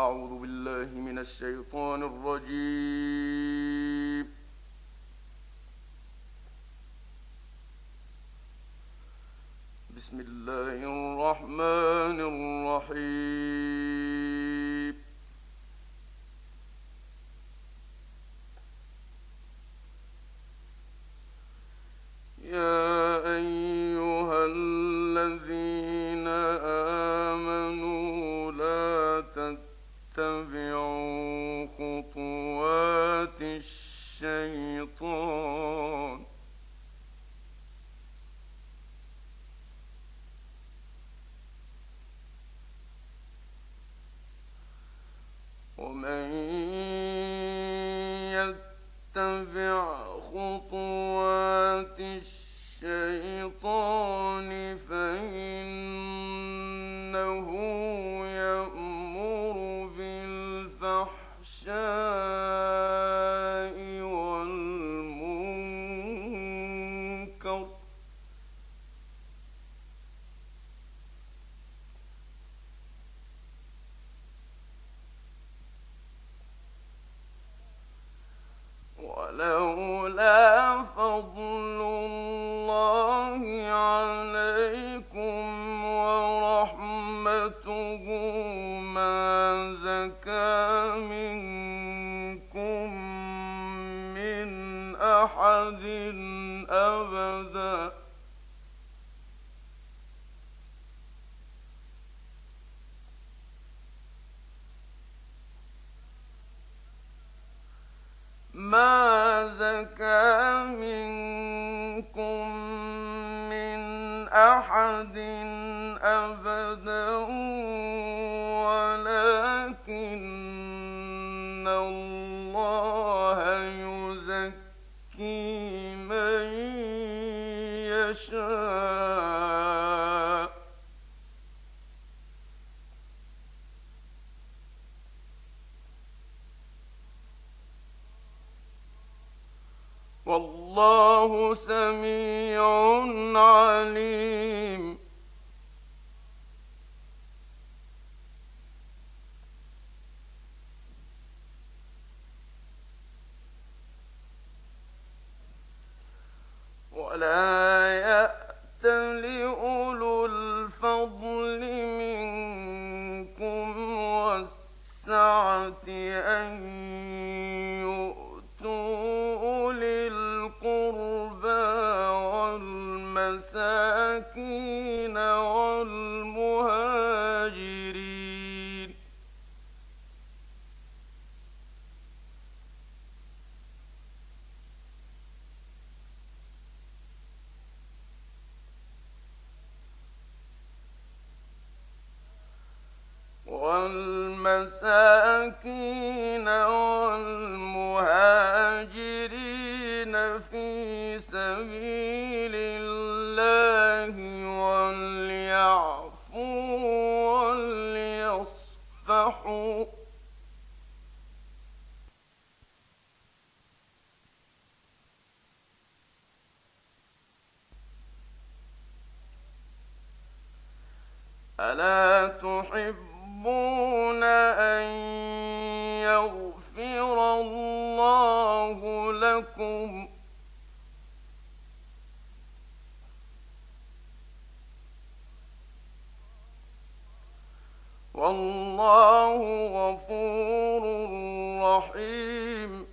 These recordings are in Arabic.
أعوذ بالله من الشيطان الرجيم. بسم الله الرحمن الرحيم. يا أيها الذين آمنوا لا تتبعوا خطوات الشيطان ومن يتبع خطوات الشيطان فإنه يأمر بالفحشاء والمنكر ولولا فضل الله عليكم ورحمته ما زكى منكم من أحد أبدا ولكن الله يزكي من يشاء والله سميع عليم. ولا يأتل أولو الفضل منكم والسعة أن والمساكين والمهاجرين في سبيل الله وليعفوا وليصفحوا ألا تحبون أن يغفر الله لكم والله غفور رحيم.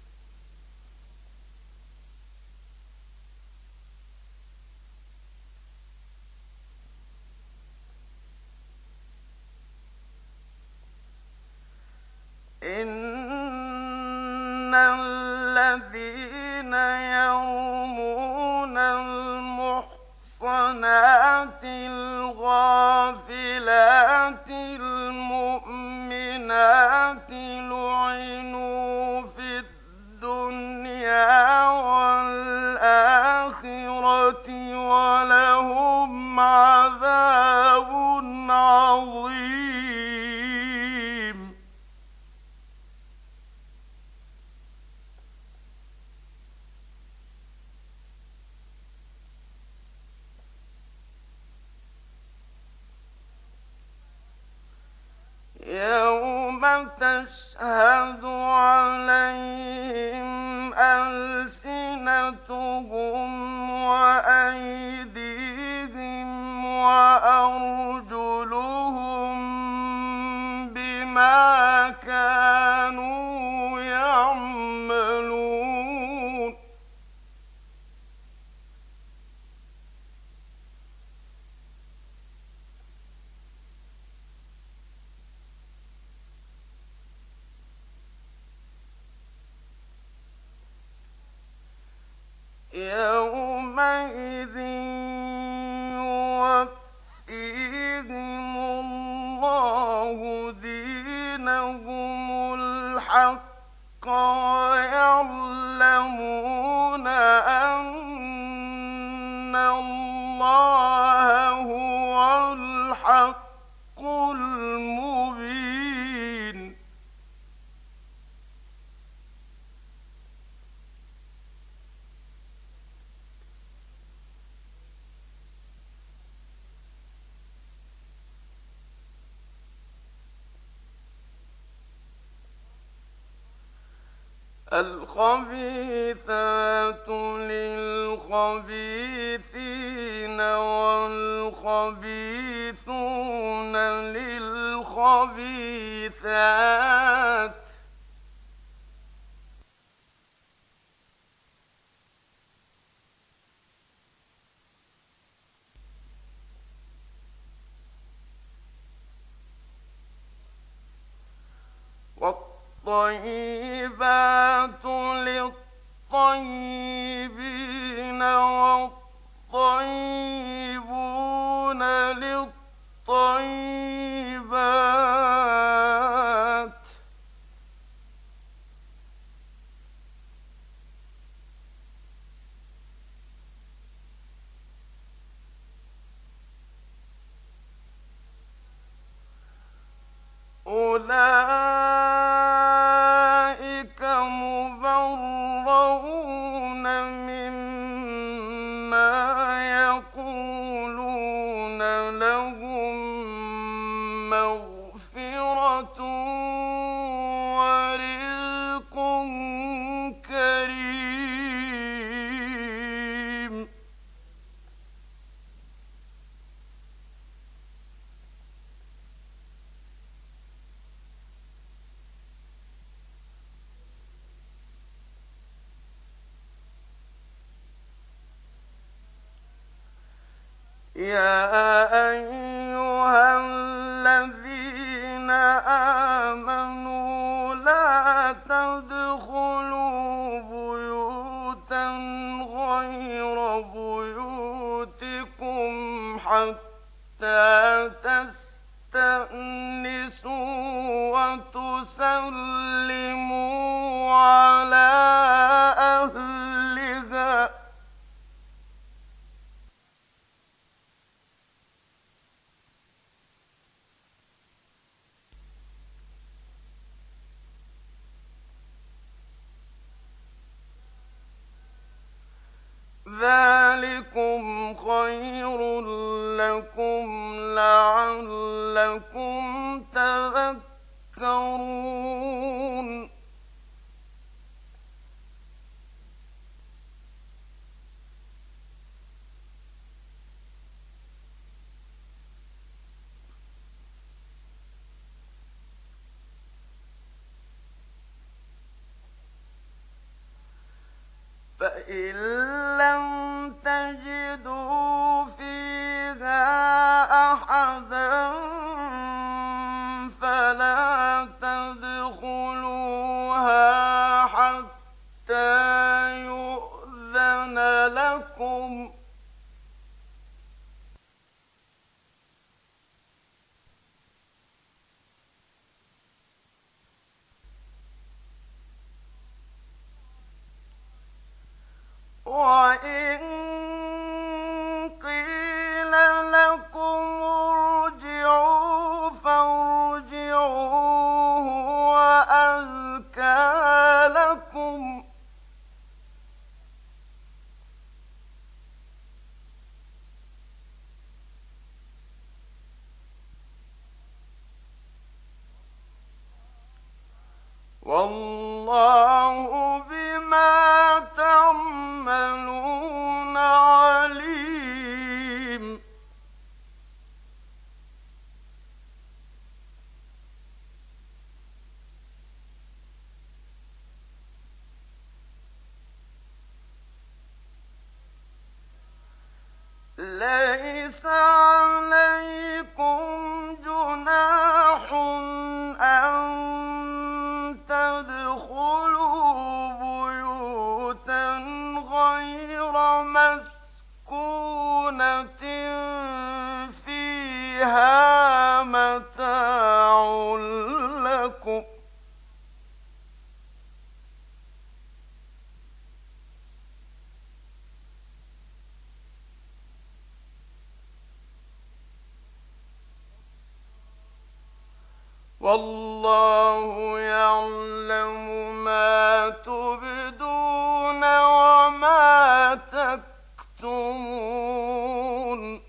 إن الذين يرمون المحصنات الغافلات المؤمنات لعنوا في الدنيا والآخرة ولهم عذاب عظيم. وتشهد عليهم ألسنتهم وأيديهم وأرجلهم بما كانوا يعملون يومئذ يوفيهم الله دينهم الحق ويعلمون أن الله هو الحق المبين الخبيثات للخبيثين والخبيثون للخبيثات والطيبات للطيبين والطيبون للطيبات أولئك مبرؤون مما يقولون لهم مغفرة ورزق كريم يا أيها الذين آمنوا لا تدخلوا بيوتا غير بيوتكم حتى تستأنسوا وتسلموا على أهلها ذلكم خير لكم لعلكم تذكرون فإن لم تجدوا فيها أحدا فلا تدخلوها حتى يؤذن لكم وإن قيل لكم ارجعوا فارجعوا هو أزكى لكم والله بما تعملون عليم. ليس عليكم جناح أن تدخلوا بيوتا غير مسكونة فيها متاع لكم. والله يعلم ما تبدون وما تكتمون.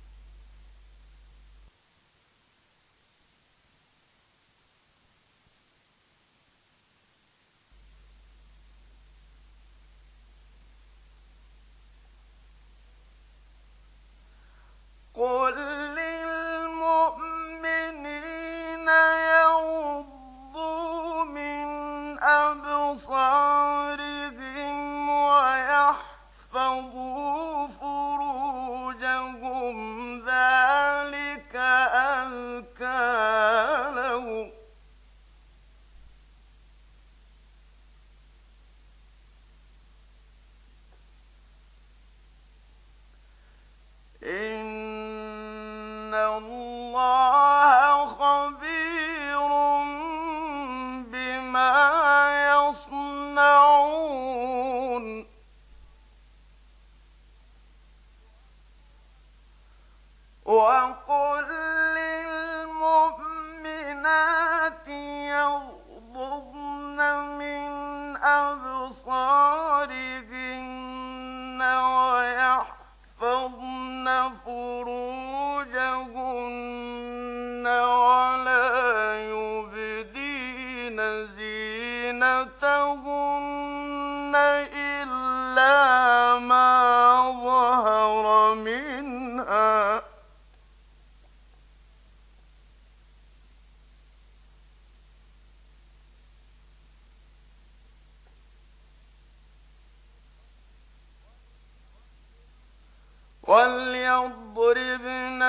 قل للمؤمنين يغضوا من أبصارهم ويحفظوا فروجهم ذلك أزكى لهم. إن الله خبير بما يصنعون. وقل للمؤمنات يغضضن من أبصارهن ويحفظن فروجهن ولا يبدين زينتهن إلا ما ظهر منها. وليضربن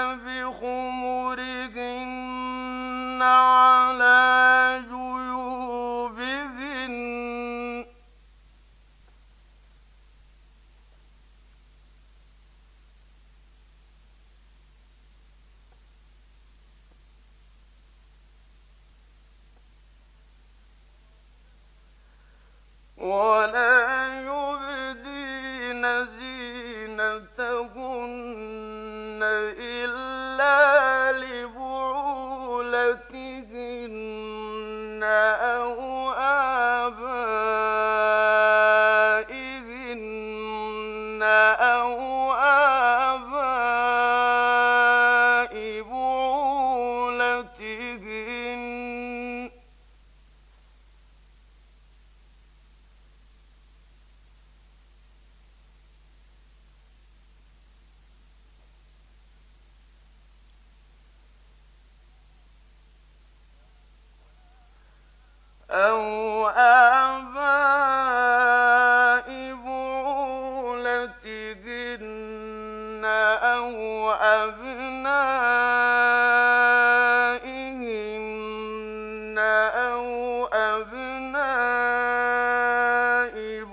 بخمرهن على جيوبهن. ولا يبدين زينتهن إلا لبعولتهن أو آبائهن أو آباء بعولتهن أو آباء بعولتهن أو أبنائهن أو أبناء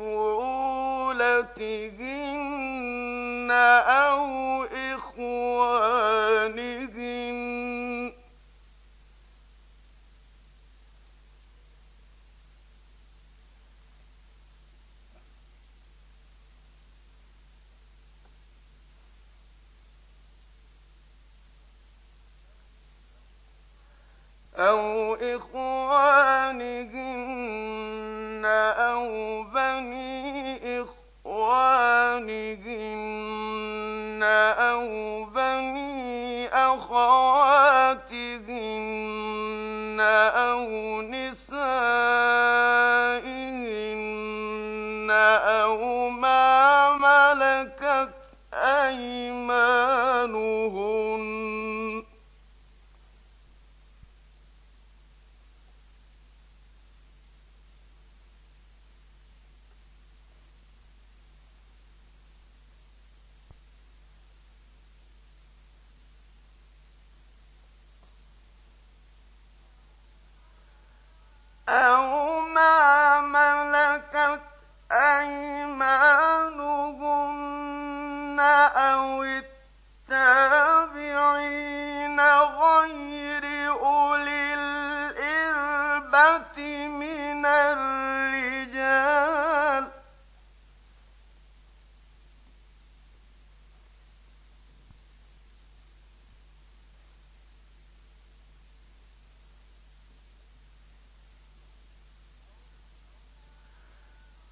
بعولتهن أو إخوانهن أو بني إخوانهن أو بني أخواتهن أو نسائهن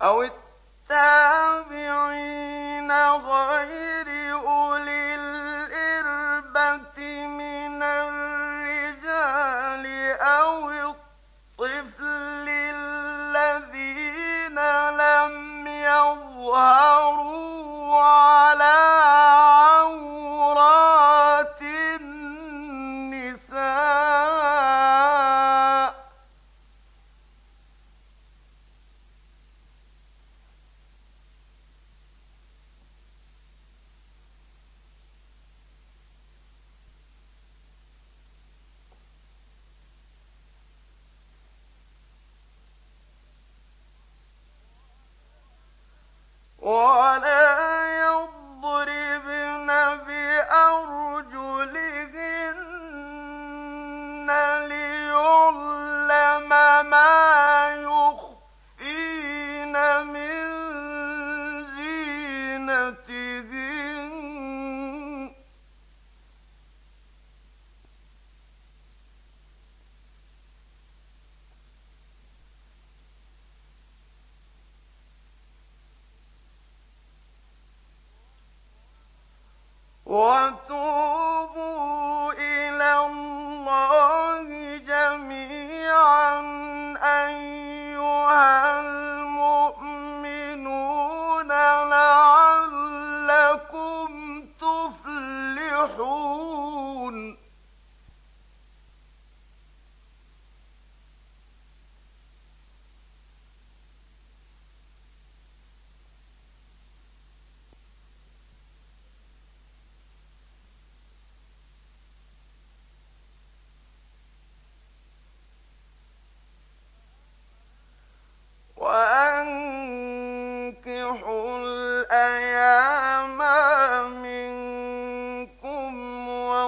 أو التابعين غير أولي الإربة من الرجال أو الطفل الذين لم يظهروا على عورات النساء. ولا يضربن بأرجلهن ليعلم ما يخفين من زينتهن. وتوبوا إلى الله جميعا أيها المؤمنون لعلكم تفلحون. وأنكحوا الأيام منكم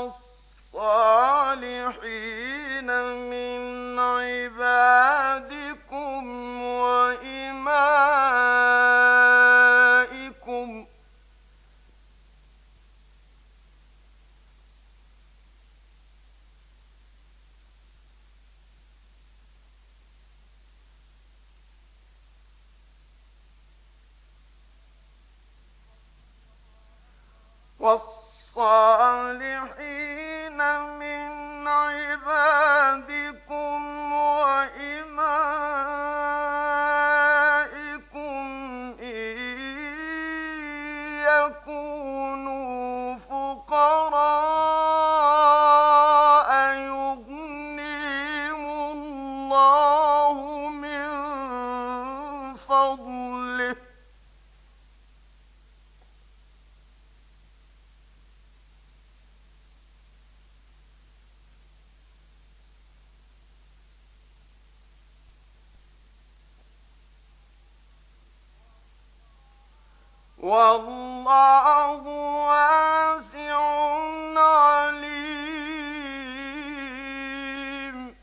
والصالحين من عبادكم وإمائكم والصالحين من عبادكم وإمائكم إن يكونوا فقراء يغنيهم الله من فضله والله واسع عليم.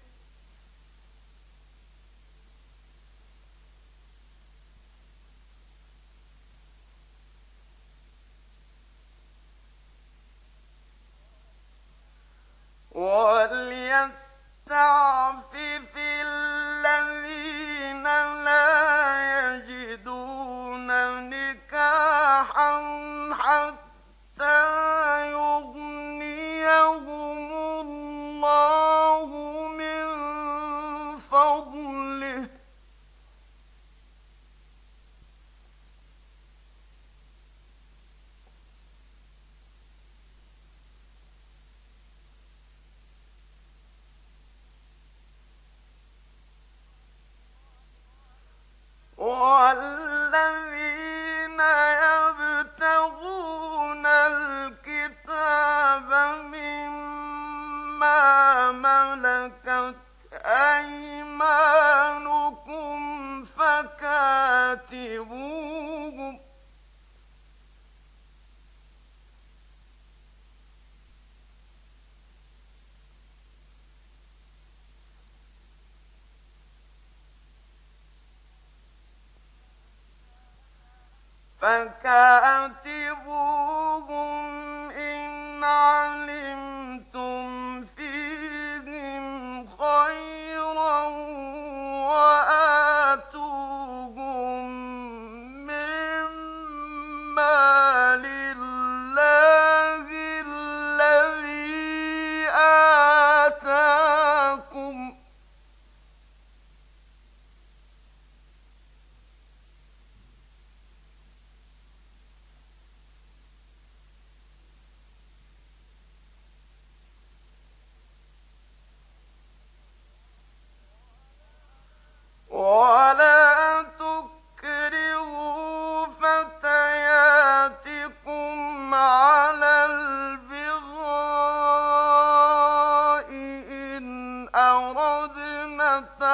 وليستعفف الذين لا يجدون نكاحا حتى يغنيهم الله من فضله والذين يبتغون الكتاب مما ملكت أيمانكم فكاتبوهم إن علمتم فيهم خيرا وآتوهم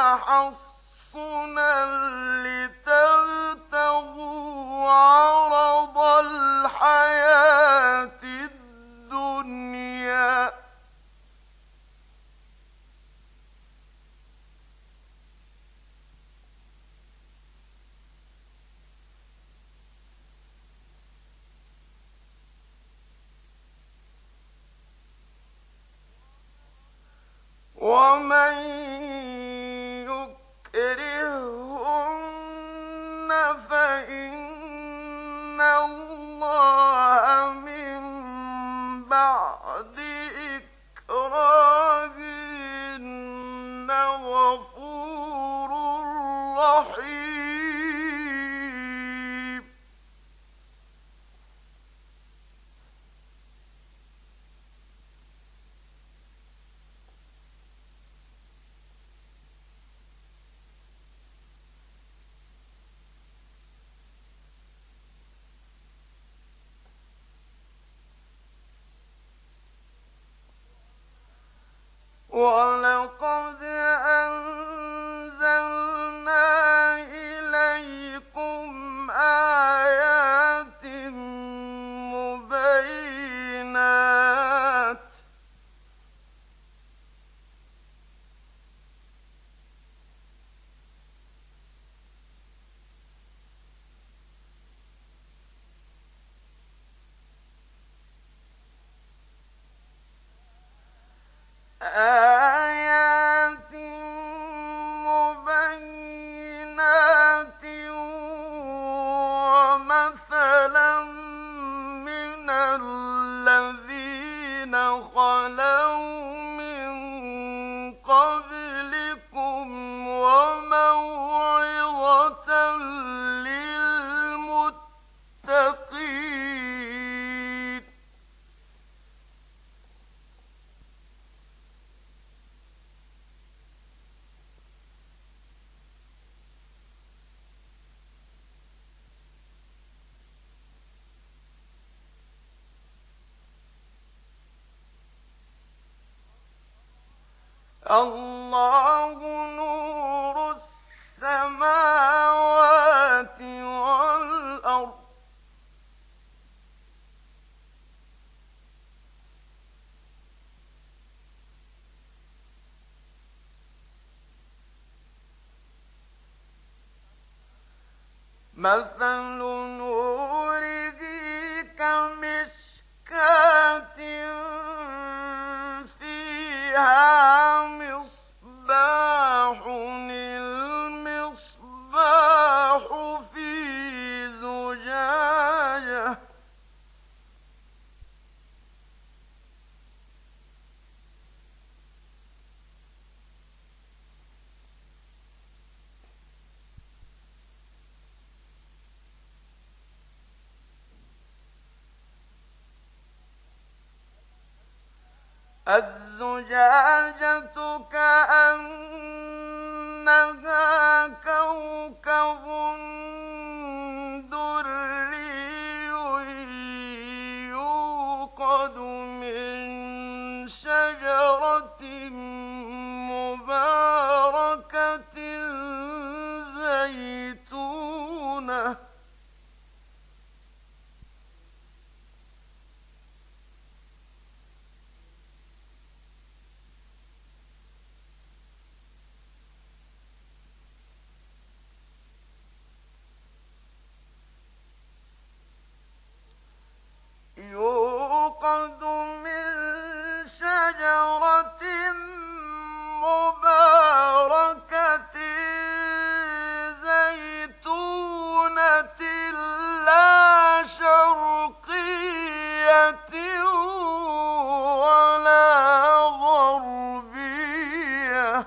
تحصنا لتبتغوا عرض الحياة الدنيا ومن يكرهن فإن الله من بعد إكراههن غفور رحيم ولقد أنزلنا إليكم آيات مبينات آيات مبينات ومثلا من الذين خلوا من قبلكم وموعظة للمتقين الله نور السماوات والأرض مثل نوره كمشكاة فيها مصباح المصباح في زجاجة الزجاجة كأنها كوكب دري يوقد من شجرة مباركة زيتونة يوقد من شجرة مباركة زيتونة لا شرقية ولا غربية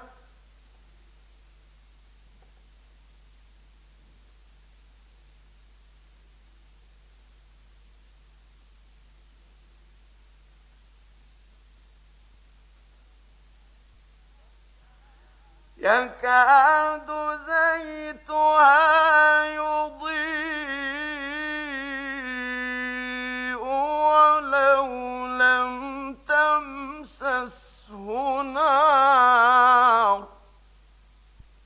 يكاد زيتها يضيء ولو لم تمسسه نار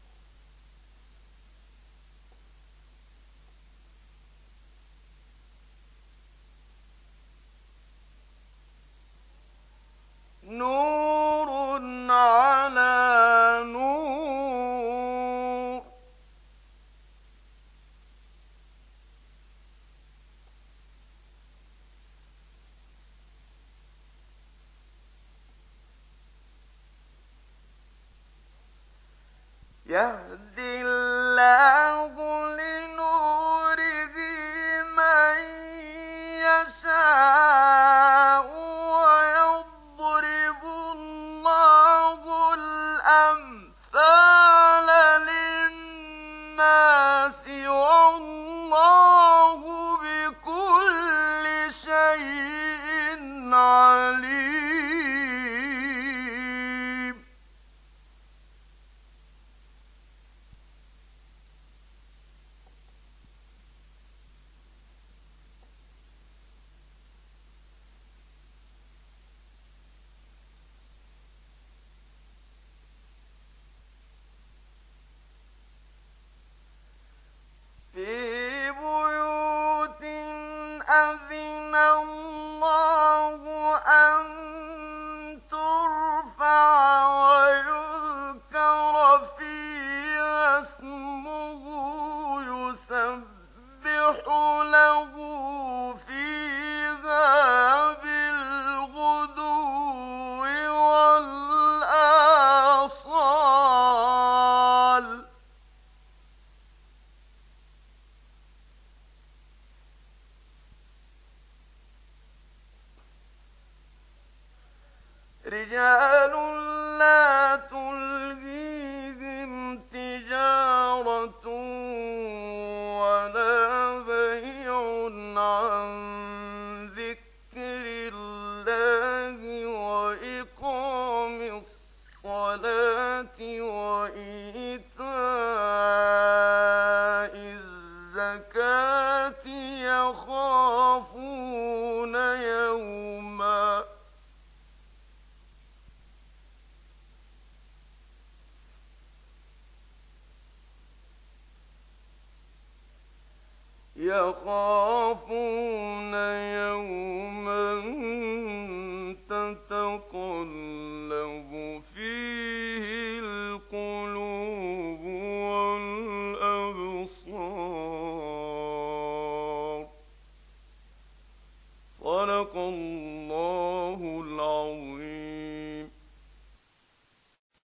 يهدي الله لنوره من يشاء ويضرب الله الأمثال للناس والله بكل شيء عليم. في بيوت أذن الله أن ترفع ويذكر فيها اسمه يسبح له فيها بالغدو والآصال. رجال لا تلهيهم تجارة ولا بيع عن ذكر الله وإقام الصلاة وإيتاء الزكاة يخافون يوما